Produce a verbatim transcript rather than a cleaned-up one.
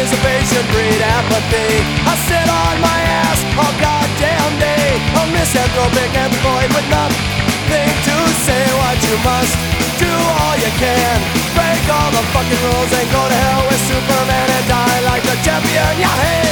anticipation breed apathy. I sit on my ass all goddamn day, a misanthropic android with nothing to say. What you must do all you can, break all the fucking rules and go to hell with Superman and die like the champion you hate.